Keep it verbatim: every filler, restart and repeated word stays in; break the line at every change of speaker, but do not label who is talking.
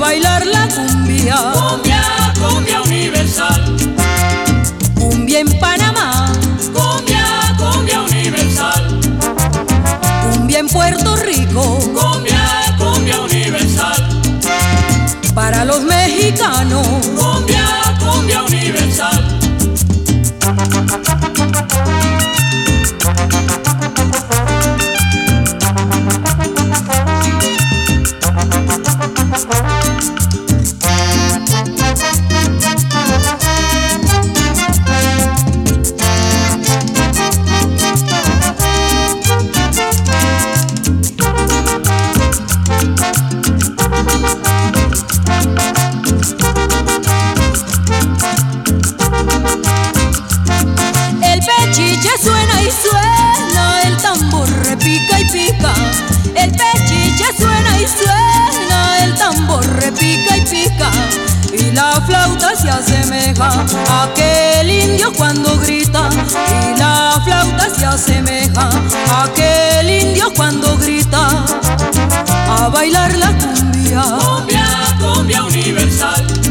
bailar la cumbia.
Cumbia, cumbia universal.
Cumbia en Panamá.
Cumbia, cumbia universal.
Cumbia en Puerto Rico.
Cumbia, cumbia universal.
Para los mexicanos.
Cumbia, cumbia universal.
Suena y suena, el tambor repica y pica. El pechiche suena y suena, el tambor repica y pica. Y la flauta se asemeja a aquel indio cuando grita. Y la flauta se asemeja a aquel indio cuando grita. A bailar la cumbia.
Cumbia, cumbia universal.